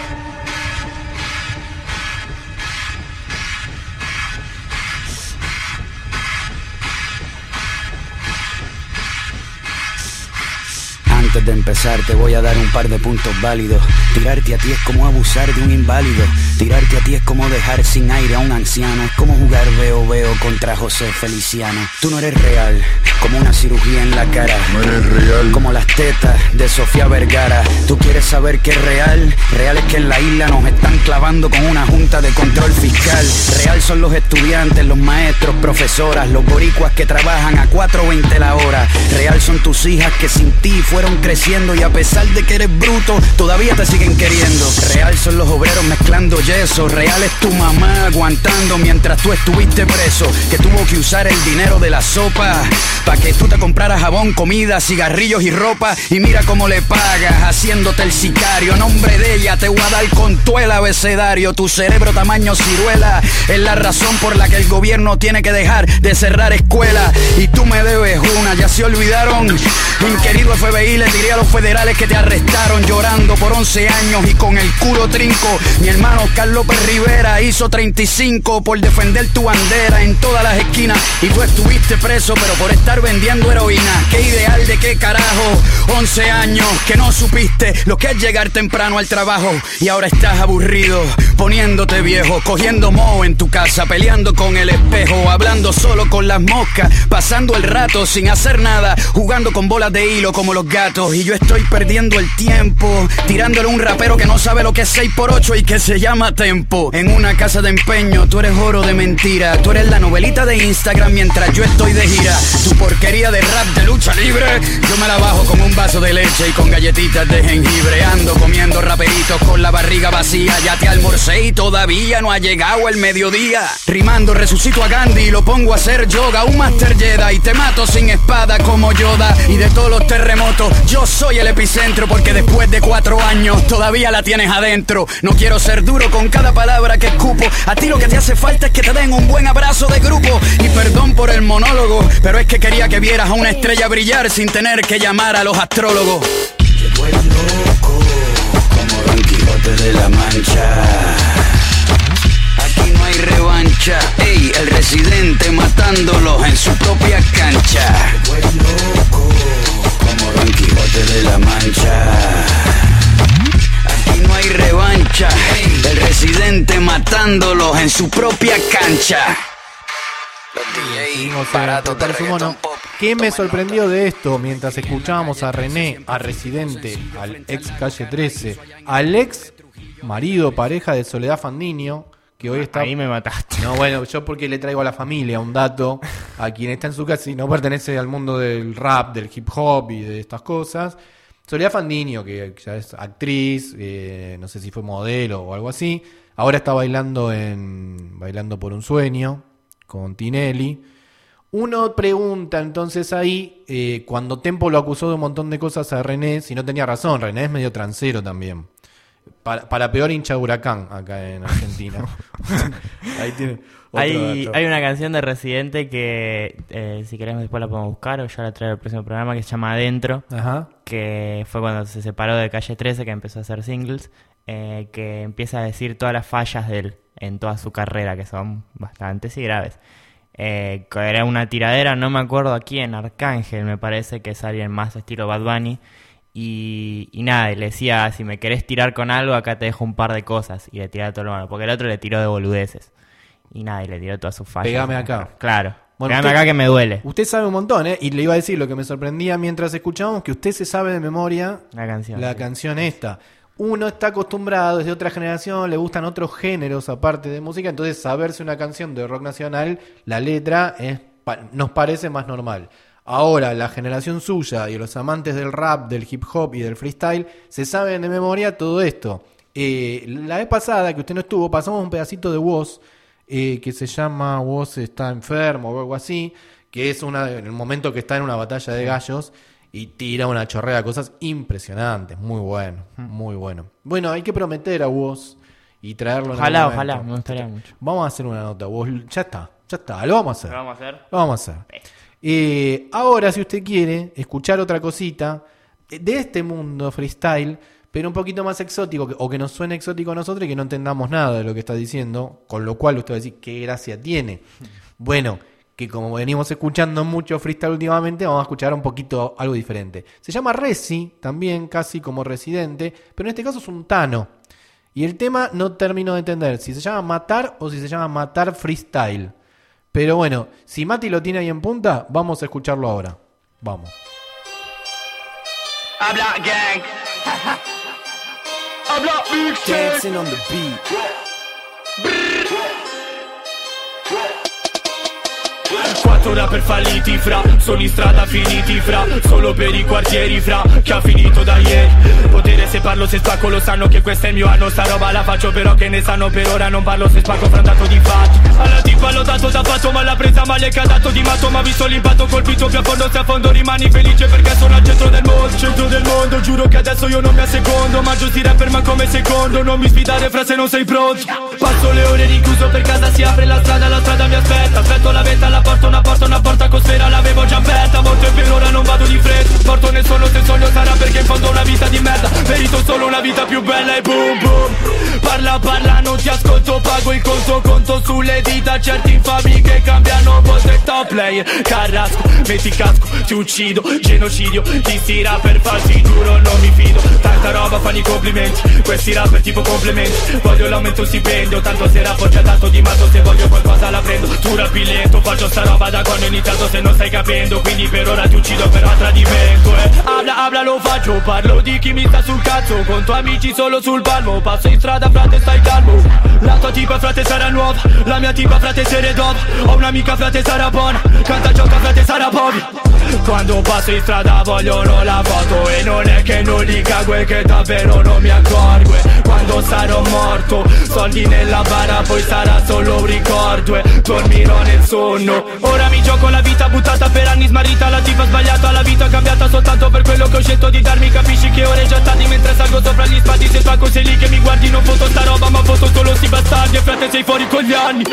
Antes de empezar te voy a dar un par de puntos válidos. Tirarte a ti es como abusar de un inválido. Tirarte a ti es como dejar sin aire a un anciano. Es como jugar veo veo contra José Feliciano. Tú no eres real, como una cirugía en la cara. No eres real, como las tetas de Sofía Vergara. Tú quieres saber qué es real. Real es que en la isla nos están clavando con una junta de control fiscal. Real son los estudiantes, los maestros, profesoras, los boricuas que trabajan a cuatro veinte la hora. Real son tus hijas que sin ti fueron creciendo y a pesar de que eres bruto, todavía te siguen queriendo. Real son los obreros mezclando yeso, real es tu mamá aguantando mientras tú estuviste preso, que tuvo que usar el dinero de la sopa pa' que tú te compraras jabón, comida, cigarrillos y ropa. Y mira cómo le pagas, haciéndote el sicario. Nombre de ella te voy a dar con todo el abecedario. Tu cerebro tamaño ciruela es la razón por la que el gobierno tiene que dejar de cerrar escuelas. Y tú me debes una, ya se olvidaron. Mi querido F B I le tiré a los federales que te arrestaron, llorando por once años y con el culo trinco. Mi hermano Carlos López Rivera hizo treinta y cinco por defender tu bandera en todas las esquinas. Y tú estuviste preso, pero por estar vendiendo heroína. Qué ideal de qué carajo, once años que no supiste lo que es llegar temprano al trabajo. Y ahora estás aburrido, poniéndote viejo, cogiendo moho en tu casa, peleando con el espejo, hablando solo con las moscas, pasando el rato sin hacer nada, jugando con bolas de hilo como los gatos. Y yo estoy perdiendo el tiempo, tirándole a un rapero que no sabe lo que es seis por ocho y que se llama tempo. En una casa de empeño, tú eres oro de mentira, tú eres la novelita de Instagram mientras yo estoy de gira. Tu porquería de rap de lucha libre, yo me la bajo con un vaso de leche y con galletitas de jengibre. Ando comiendo raperitos con la barriga vacía, ya te almorcé y todavía no ha llegado el mediodía. Rimando resucito a Gandhi y lo pongo a hacer yoga, un Master Jedi y te mato sin espada como Yoda. Y de todos los terremotos yo soy el epicentro, porque después de cuatro años todavía la tienes adentro. No quiero ser duro con cada palabra que escupo, a ti lo que te hace falta es que te den un buen abrazo de grupo. Y perdón por el monólogo, pero es que quería que vieras a una estrella brillar sin tener que llamar a los astrólogos. Llegó el loco, como Don Quijote de la Mancha. Aquí no hay revancha, ey, el residente matándolos en su propia cancha. Llegó el loco, como Don Quijote de la Mancha. Aquí no hay revancha, ey, el residente matándolos en su propia cancha. Seguimos en Total Su Mono. ¿Qué me sorprendió de esto mientras escuchábamos a René, a Residente, al ex Calle trece, al ex marido, pareja de Soledad Fandiño, que hoy está... Ahí me mataste. No, bueno, yo porque le traigo a la familia un dato, a quien está en su casa y no pertenece al mundo del rap, del hip hop y de estas cosas. Soledad Fandiño, que ya es actriz, eh, no sé si fue modelo o algo así, ahora está bailando en Bailando por un Sueño con Tinelli. Uno pregunta entonces ahí, eh, cuando Tempo lo acusó de un montón de cosas a René, si no tenía razón. René es medio transero también. Para, para peor hincha de Huracán acá en Argentina. Ahí tiene otro Hay, dato. hay una canción de Residente que, eh, si queremos después la podemos buscar o ya la traigo al próximo programa, que se llama Adentro. Ajá. Que fue cuando se separó de Calle trece, que empezó a hacer singles, eh, que empieza a decir todas las fallas de él en toda su carrera, que son bastantes y graves. Eh, era una tiradera, no me acuerdo a quién, Arcángel me parece, que es alguien más estilo Bad Bunny. Y, y nada, y le decía, si me querés tirar con algo, acá te dejo un par de cosas. Y le tiraba todo lo malo, porque el otro le tiró de boludeces. Y nada, y le tiró todas sus fallas. Pegame acá. Claro. Bueno, Pegame usted, acá que me duele. Usted sabe un montón, ¿eh? Y le iba a decir lo que me sorprendía mientras escuchábamos, que usted se sabe de memoria La canción. la sí. canción esta. Uno está acostumbrado, desde otra generación, le gustan otros géneros aparte de música, entonces saberse una canción de rock nacional, la letra es, nos parece más normal. Ahora, la generación suya y los amantes del rap, del hip hop y del freestyle se saben de memoria todo esto. Eh, la vez pasada que usted no estuvo, pasamos un pedacito de Woz, eh, que se llama Woz está enfermo o algo así, que es una, en el momento que está en una batalla de gallos y tira una chorrea de cosas impresionantes. Muy bueno, muy bueno. Bueno, hay que prometer a Woz y traerlo en Ojalá, algún momento. ojalá, me gustaría mucho. Vamos a hacer una nota, Woz. Ya está, ya está, lo vamos a hacer. ¿Lo vamos a hacer? Lo vamos a hacer. Eh, ahora, si usted quiere escuchar otra cosita de este mundo freestyle, pero un poquito más exótico, o que nos suene exótico a nosotros y que no entendamos nada de lo que está diciendo, con lo cual usted va a decir, ¿qué gracia tiene? Bueno, que como venimos escuchando mucho freestyle últimamente, vamos a escuchar un poquito algo diferente. Se llama Resi, también casi como Residente, pero en este caso es un Tano. Y el tema no termino de entender si se llama Matar o si se llama Matar Freestyle. Pero bueno, si Mati lo tiene ahí en punta, vamos a escucharlo ahora. Vamos. Habla gang. Habla big dancing on the beat. Quattro rapper falliti fra, sono in strada finiti fra, solo per i quartieri fra, che ha finito da ieri. Potere se parlo se spacco, lo sanno che questo è il mio anno, sta roba la faccio però che ne sanno per ora, non parlo se spacco frandato di faccia. Alla tipa l'ho dato da fatto ma l'ha presa male che ha dato di matto, ma visto l'impatto colpito più a fondo se a fondo rimani felice perché sono al centro del mondo, centro del mondo, giuro che adesso io non mi assecondo, mangio sti rapper ma come secondo, non mi sfidare fra se non sei pronto. Passo le ore rinchiuso per casa, si apre la strada, la strada mi aspetta, aspetto la vetta, la porta, una porta, una porta con sfera, l'avevo già aperta, molto e per ora non vado di fretta, porto nel sonno se il sogno sarà perché in fondo una vita di merda, merito solo una vita più bella e boom boom. Parla parla non ti ascolto, pago il conto, conto sulle dita, certi infami che cambiano volte top player, carrasco, metti casco, ti uccido, genocidio, ti sti rapper falsi, giuro non mi fido, tanta roba fanno i complimenti, questi rapper tipo complementi, voglio l'aumento stipendio, tanto se rappo già dato di matto, se voglio qualcosa la prendo, tu rappi lento, faccio sta roba da quando ho iniziato se non stai capendo, quindi per ora ti uccido per a tradimento, eh. Habla, habla lo faccio, parlo di chi mi sta sul cazzo, conto amici solo sul palmo, passo in strada frate stai calmo, la tua tipa frate sarà nuova, la mia tipa frate se redova, ho un'amica frate sarà buona, canta gioca frate sarà povera, quando passo in strada vogliono la foto e non è che non li cago e che davvero non mi accorgo, e quando sarò morto soldi nella bara poi sarà solo un ricordo e dormirò nel sonno, ora mi gioco la vita buttata per anni smarrita, la tipa sbagliata, la vita cambiata soltanto per quello che ho scelto di darmi, capisci che ore già tardi mentre salgo sopra gli spalti, se spacco sei lì che mi guardi non foto sta roba ma foto solo sti bastardi e frate sei fuori con gli anni.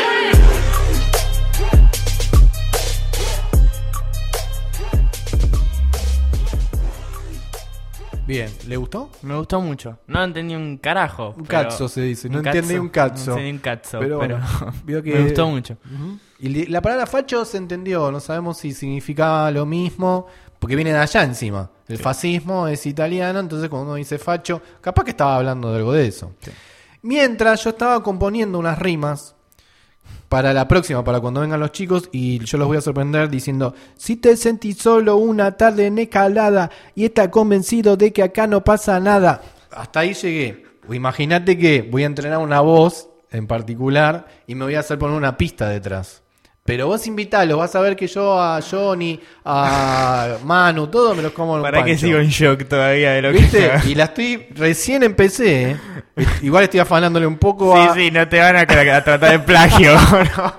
Bien, ¿le gustó? Me gustó mucho. No entendí un carajo. Un pero- cazzo se dice, no un entendí cazzo, un cazzo. No entendí un cazzo, Pero pero, bueno, vio que- me gustó mucho. Ujú. Y li- la palabra facho se entendió, no sabemos si significaba lo mismo, porque viene de allá encima. El fascismo es italiano, entonces cuando uno dice facho, capaz que estaba hablando de algo de eso. Mientras yo estaba componiendo unas rimas para la próxima, para cuando vengan los chicos, y yo los voy a sorprender diciendo: si te sentís solo una tarde en escalada y estás convencido de que acá no pasa nada. Hasta ahí llegué. O imagínate que voy a entrenar una voz en particular y me voy a hacer poner una pista detrás. Pero vos invitalo, vas a ver que yo a Johnny, a Manu, todo me los como en un Para que pancho. sigo en shock todavía de lo ¿Viste? que... Y la estoy, recién empecé, ¿eh? Igual estoy afanándole un poco Sí, a... sí, no te van a, a tratar de plagio. ¿no?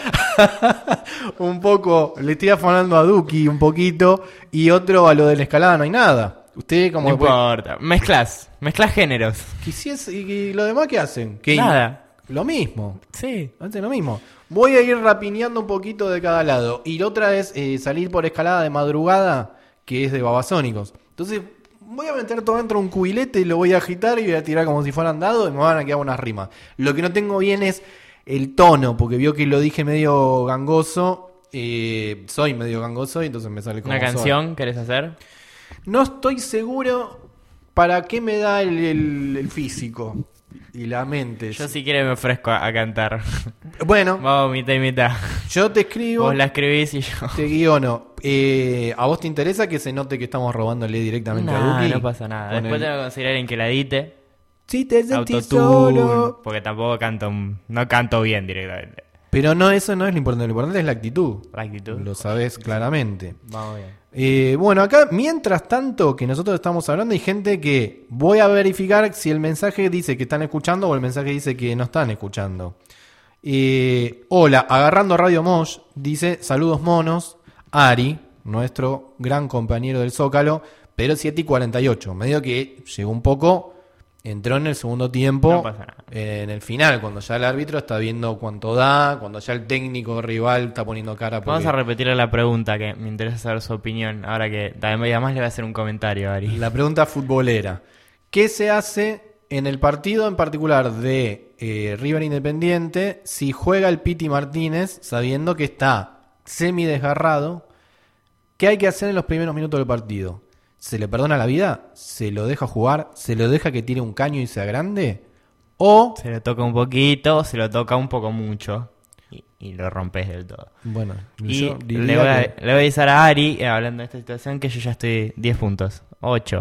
un poco, le estoy afanando a Duki un poquito y otro a lo de la escalada, no hay nada. Usted como... No importa. Mezclas, mezclas géneros. Quisiese- ¿Y, y lo demás qué hacen? Que Nada. Lo mismo. Sí. Hacen lo mismo. Voy a ir rapineando un poquito de cada lado. Y la otra es eh, salir por escalada de madrugada, que es de Babasónicos. Entonces voy a meter todo dentro de un cubilete y lo voy a agitar y voy a tirar como si fueran dados y me van a quedar unas rimas. Lo que no tengo bien es el tono, porque vio que lo dije medio gangoso. Eh, soy medio gangoso y entonces me sale como ¿Una soy. canción querés hacer? No estoy seguro para qué me da el, el- el físico y la mente. Yo si quieres me ofrezco a, a cantar. Bueno, Vamos, mitad y mitad. yo te escribo, Vos la escribís y yo... te guiono. Eh, ¿A vos te interesa que se note que estamos robándole directamente a No, Duki? no pasa nada. Con Después el- tengo que conseguir a alguien que la edite. Si te sentís Autotune. solo. Porque tampoco canto... No canto bien directamente. Pero no, eso no es lo importante. Lo importante es la actitud. La actitud. Lo sabés claramente. Vamos bien. Eh, bueno, acá, mientras tanto que nosotros estamos hablando, hay gente que voy a verificar si el mensaje dice que están escuchando o el mensaje dice que no están escuchando. Eh, hola, agarrando Radio Mosh, dice: saludos monos, Ari, nuestro gran compañero del Zócalo, pero siete y cuarenta y ocho. Medio que llegó un poco, entró en el segundo tiempo, No pasa nada. eh, en el final, cuando ya el árbitro está viendo cuánto da, cuando ya el técnico rival está poniendo cara. Vamos porque- a repetirle la pregunta que me interesa saber su opinión. Ahora que también además le voy a hacer un comentario a Ari. La pregunta futbolera: ¿qué se hace en el partido en particular de eh, River Independiente si juega el Piti Martínez sabiendo que está semi desgarrado? ¿Qué hay que hacer en los primeros minutos del partido? ¿Se le perdona la vida? ¿Se lo deja jugar? ¿Se lo deja que tire un caño y sea grande? ¿O...? Se lo toca un poquito, se lo toca un poco mucho. Y, y lo rompes del todo. Bueno, Y yo diría le voy, a, que- le voy a avisar a Ari, eh, hablando de esta situación, que yo ya estoy diez puntos. ocho.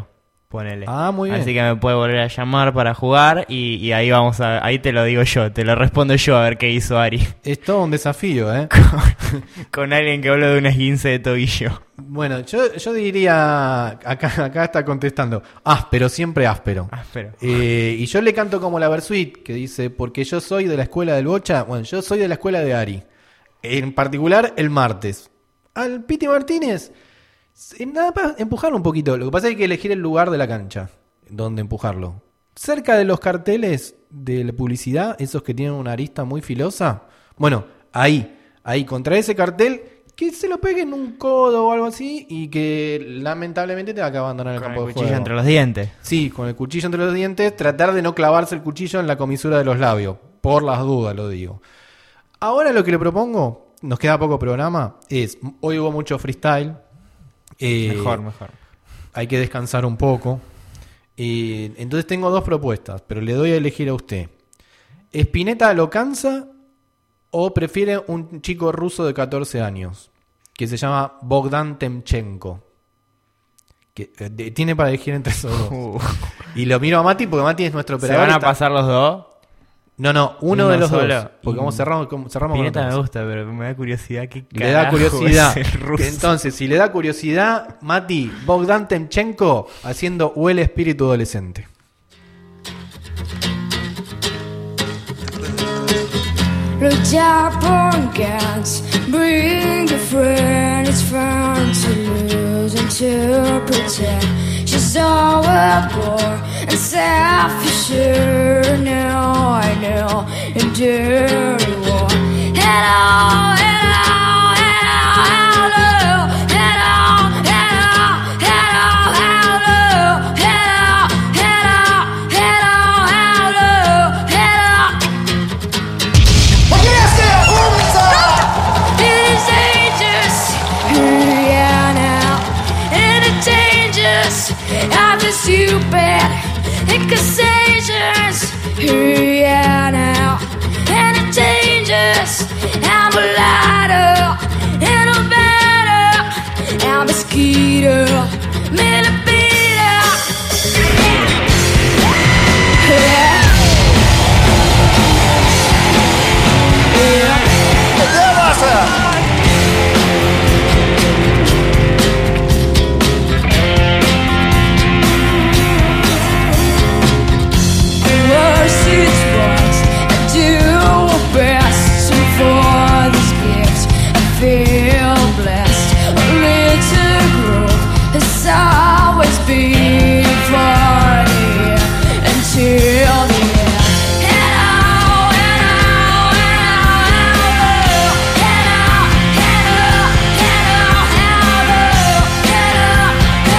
Ponele. Ah, muy bien. Así que me puede volver a llamar para jugar y, y ahí vamos a, ahí te lo digo yo, te lo respondo yo a ver qué hizo Ari. Es todo un desafío, ¿eh? Con alguien que habló de un esguince de tobillo. Bueno, yo, yo diría, acá, acá está contestando, áspero, siempre áspero. Áspero. Eh, y yo le canto como la Versuit, que dice, porque yo soy de la escuela del Bocha, bueno, yo soy de la escuela de Ari. En particular, el martes. Al Piti Martínez, eh, nada más empujarlo un poquito. Lo que pasa es que hay que elegir el lugar de la cancha donde empujarlo. Cerca de los carteles de la publicidad, esos que tienen una arista muy filosa, bueno, ahí, ahí, contra ese cartel, que se lo pegue en un codo o algo así y que lamentablemente te va a abandonar el Con campo el de cuchillo juego. entre los dientes. Sí, con el cuchillo entre los dientes, tratar de no clavarse el cuchillo en la comisura de los labios. Por las dudas, lo digo. Ahora lo que le propongo, nos queda poco programa, es, hoy hubo mucho freestyle. Eh, Mejor, mejor. Hay que descansar un poco. Eh, entonces tengo dos propuestas, pero le doy a elegir a usted. ¿Spinetta lo cansa o prefiere un chico ruso de catorce años que se llama Bogdan Temchenko? Que eh, de- tiene para elegir entre esos dos. Uh. Y lo miro a Mati porque Mati es nuestro ¿Se operador. van a Está- pasar los dos? No, no, uno, Uno de los solo. dos. Porque Y- como cerramos, como cerramos con Pineta los me dos. gusta, pero me da curiosidad. ¿Qué Le da carajo curiosidad. es el ruso? Entonces, si le da curiosidad, Mati, Bogdan Temchenko haciendo Huele Espíritu Adolescente. Look up on cats, bring a friend, it's fun to lose and to pretend. She's overboard and self-assured, now I know, and dirty war. Hello, hello, hello, hello, hello, hello, hello, hello, hello, hello, hello, hello. It is dangerous, yeah now. And it's dangerous, I'm the stupid, accusations, yeah now. And it's dangerous, I'm a lighter, and I'm better, I'm a mosquito, millimeter. Yeah. Worse it's worse, I do best. And for these gifts, I feel blessed. A little groove has always been for the until the end. Hello, hello, hello, hello, hello, hello, hello, hello,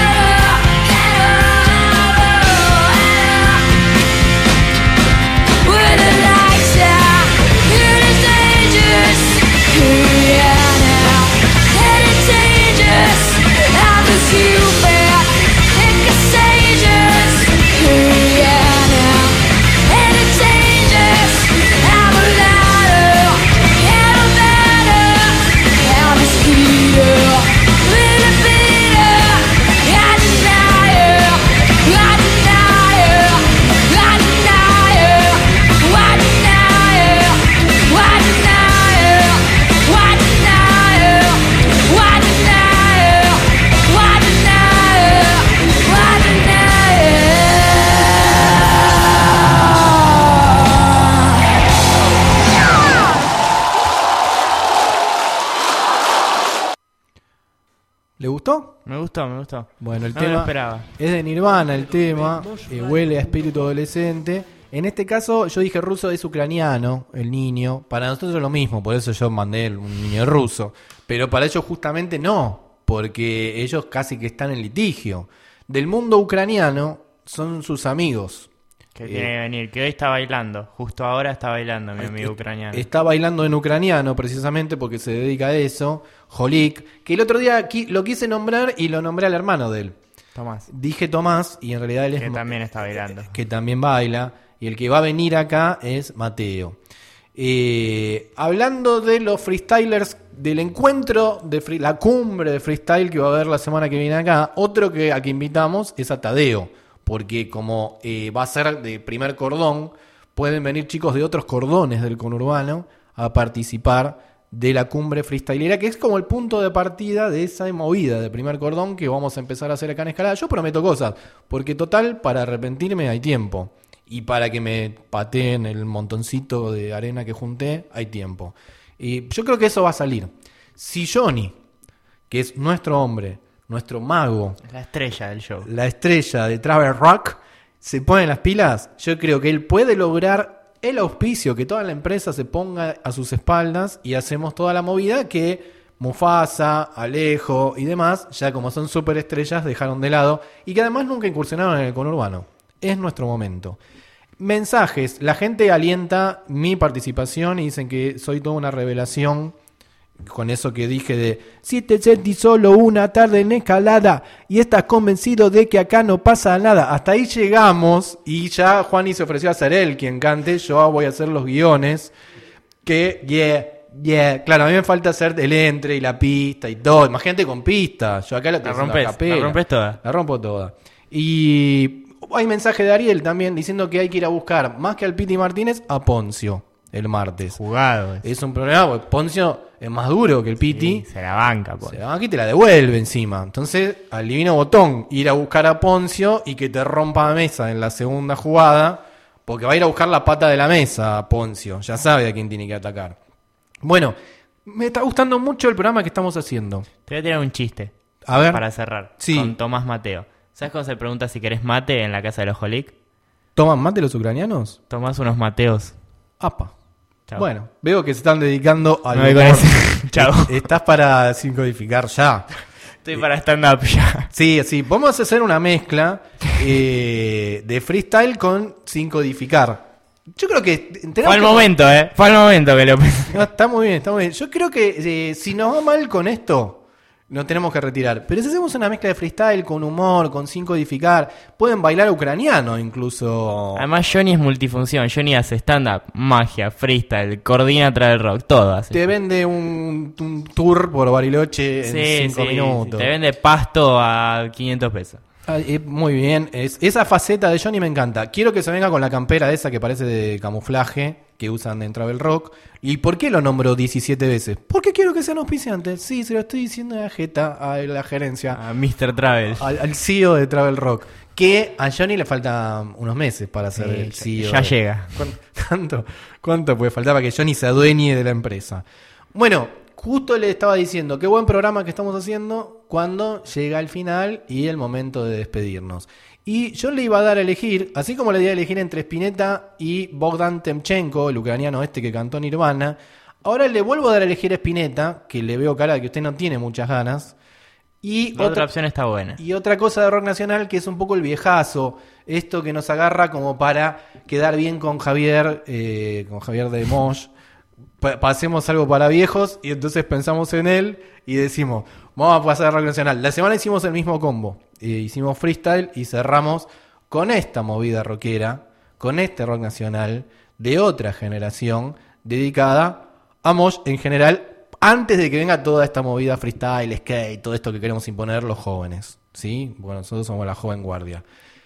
hello, hello. When the lights out, it is dangerous. Yeah, now, and it's dangerous. I'm the stupid, accusations. Yeah, now, and it's dangerous. I'm a liar, and I'm better. I'm a mosquito, little bitter. I deny it, I deny it, I deny it. Why deny it? Why deny it? Why deny it? Why deny it? Why deny it? Why deny ¿Le gustó? Me gustó, me gustó. Bueno, el No me lo tema esperaba. es de Nirvana, el tema, eh, huele a espíritu adolescente. En este caso, yo dije ruso, es ucraniano, el niño. Para nosotros es lo mismo, por eso yo mandé el- un niño ruso. Pero para ellos justamente no, porque ellos casi que están en litigio. Del mundo ucraniano son sus amigos. Que Eh, tiene que venir, que hoy está bailando. Justo ahora está bailando mi amigo Eh, ucraniano. Está bailando en ucraniano precisamente porque se dedica a eso. Jolik, que el otro día qui- lo quise nombrar y lo nombré al hermano de él. Tomás, Dije Tomás y en realidad él es que Ma- también está bailando. que también baila. Y el que va a venir acá es Mateo. Eh, hablando de los freestylers, del encuentro, de free, la cumbre de freestyle que va a haber la semana que viene acá, otro que a que invitamos es a Tadeo, porque como eh, va a ser de primer cordón, pueden venir chicos de otros cordones del conurbano a participar de la cumbre freestylera, que es como el punto de partida de esa movida de primer cordón que vamos a empezar a hacer acá en Escalada. Yo prometo cosas, porque total, para arrepentirme hay tiempo. Y para que me pateen el montoncito de arena que junté, hay tiempo. Y yo creo que eso va a salir. Si Johnny, que es nuestro hombre, nuestro mago, La estrella del show. la estrella de Travel Rock, se pone las pilas, yo creo que él puede lograr el auspicio, que toda la empresa se ponga a sus espaldas y hacemos toda la movida que Mufasa, Alejo y demás, ya como son súper estrellas, dejaron de lado y que además nunca incursionaron en el conurbano. Es nuestro momento. Mensajes. La gente alienta mi participación y dicen que soy toda una revelación con eso que dije de si te sentís solo una tarde en Escalada y estás convencido de que acá no pasa nada. Hasta ahí llegamos y ya Juani se ofreció a ser él quien cante. Yo voy a hacer los guiones que, yeah, yeah. Claro, a mí me falta hacer el entre y la pista y todo. Imagínate con pista. Yo acá la, La rompes, la rompes toda. La rompo toda. Y hay mensaje de Ariel también diciendo que hay que ir a buscar más que al Piti Martínez a Poncio el martes. Jugado. Es. Es un problema porque Poncio es más duro que el Piti. Sí, se la banca, pues. Se la banca y te la devuelve encima. Entonces, al divino botón, ir a buscar a Poncio y que te rompa la mesa en la segunda jugada, porque va a ir a buscar la pata de la mesa a Poncio. Ya sabe a quién tiene que atacar. Bueno, me está gustando mucho el programa que estamos haciendo. Te voy a tirar un chiste. A ver. Para cerrar. Sí. Con Tomás Mateo. ¿Sabes cómo se pregunta si querés mate en la casa de los Jolik? ¿Toman mate los ucranianos? Tomás unos mateos. Apa. Chau. Bueno, veo que se están dedicando al Me voy con humor. ese. Chau. Estás para sincodificar ya. Estoy para stand-up ya. Sí, sí. Vamos a hacer una mezcla eh, de freestyle con sincodificar. Yo creo que... Fue el que... momento, ¿eh? Fue el momento que lo pensé. No, está muy bien, está muy bien. Yo creo que eh, si nos va mal con esto, nos tenemos que retirar. Pero si hacemos una mezcla de freestyle con humor, con sincodificar, pueden bailar ucraniano incluso. Además, Johnny es multifunción. Johnny hace stand-up, magia, freestyle, coordina Travel Rock, todo hace. Te vende un, un tour por Bariloche en Sí, cinco sí, minutos. sí. Te vende pasto a quinientos pesos. Ah, eh, muy bien, es, esa faceta de Johnny me encanta. Quiero que se venga con la campera esa que parece de camuflaje que usan en Travel Rock. ¿Y por qué lo nombro diecisiete veces? Porque quiero que sean auspiciantes. Sí, se lo estoy diciendo a la jeta, a la gerencia, A mister Travel. al, al C E O de Travel Rock. Que a Johnny le faltan unos meses para ser Sí, el C E O. ya de- llega. ¿Cuánto, cuánto, cuánto puede faltar para que Johnny se adueñe de la empresa? Bueno, justo le estaba diciendo qué buen programa que estamos haciendo cuando llega el final y el momento de despedirnos. Y yo le iba a dar a elegir, así como le di a elegir entre Spinetta y Bogdan Temchenko, el ucraniano este que cantó Nirvana, ahora le vuelvo a dar a elegir a Spinetta, que le veo cara de que usted no tiene muchas ganas. Y La otra opción está buena. y otra cosa de rock nacional que es un poco el viejazo, esto que nos agarra como para quedar bien con Javier, eh, con Javier de Mosh. Pa- pasemos algo para viejos y entonces pensamos en él y decimos, vamos a pasar a rock nacional. La semana hicimos el mismo combo, eh, hicimos freestyle y cerramos con esta movida rockera, con este rock nacional de otra generación dedicada a Mosh en general, antes de que venga toda esta movida freestyle, skate, todo esto que queremos imponer los jóvenes, ¿sí? Bueno, nosotros somos la joven guardia.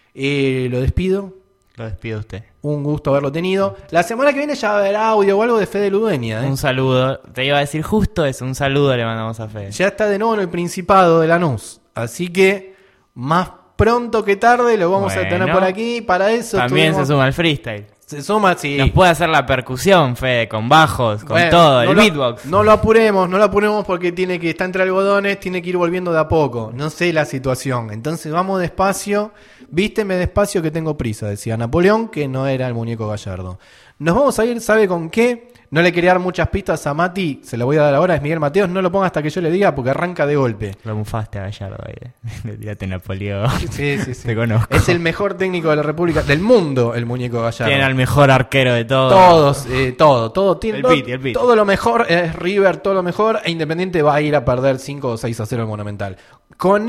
Eh, lo despido. Lo despido a usted. Un gusto haberlo tenido. La semana que viene ya va a haber audio o algo de Fede Ludueña, ¿eh? Un saludo. Te iba a decir justo eso. Un saludo le mandamos a Fede. Ya está de nuevo en el Principado de Lanús. Así que más pronto que tarde lo vamos a Bueno. tener por aquí. Para eso También tuvimos- se suma al freestyle. se suma, sí. Nos puede hacer la percusión, Fede, con bajos, con Bueno, todo, no el lo- beatbox. No lo apuremos, no lo apuremos porque tiene que estar entre algodones, tiene que ir volviendo de a poco. No sé la situación. Entonces vamos despacio. Vísteme despacio que tengo prisa, decía Napoleón, que no era el muñeco Gallardo. Nos vamos a ir, ¿sabe con qué? No le quería dar muchas pistas a Mati, se la voy a dar ahora, es Miguel Mateos, no lo ponga hasta que yo le diga porque arranca de golpe. Lo mufaste a Gallardo ahí. eh. Le tiraste Napoleón. Sí, sí, sí. Te conozco. Es el mejor técnico de la República, del mundo, el muñeco Gallardo. Tienen al mejor arquero de todos. Todos, eh, todo, todo. Tiene, El todo, Piti, el Piti. todo lo mejor es River, todo lo mejor, e Independiente va a ir a perder cinco o seis a cero el Monumental. Con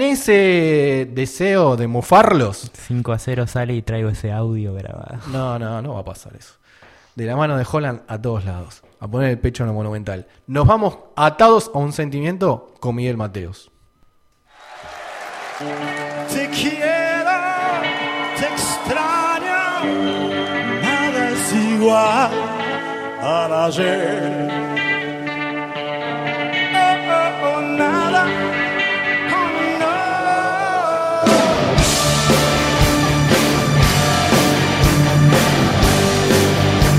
ese deseo de mufarlos, cinco a cero sale y traigo ese audio grabado. no, no, no va a pasar eso. de la mano de Holland a todos lados, a poner el pecho en lo Monumental. Nos vamos atados a un sentimiento con Miguel Mateos. Te quiero, te extraño, nada es igual al ayer.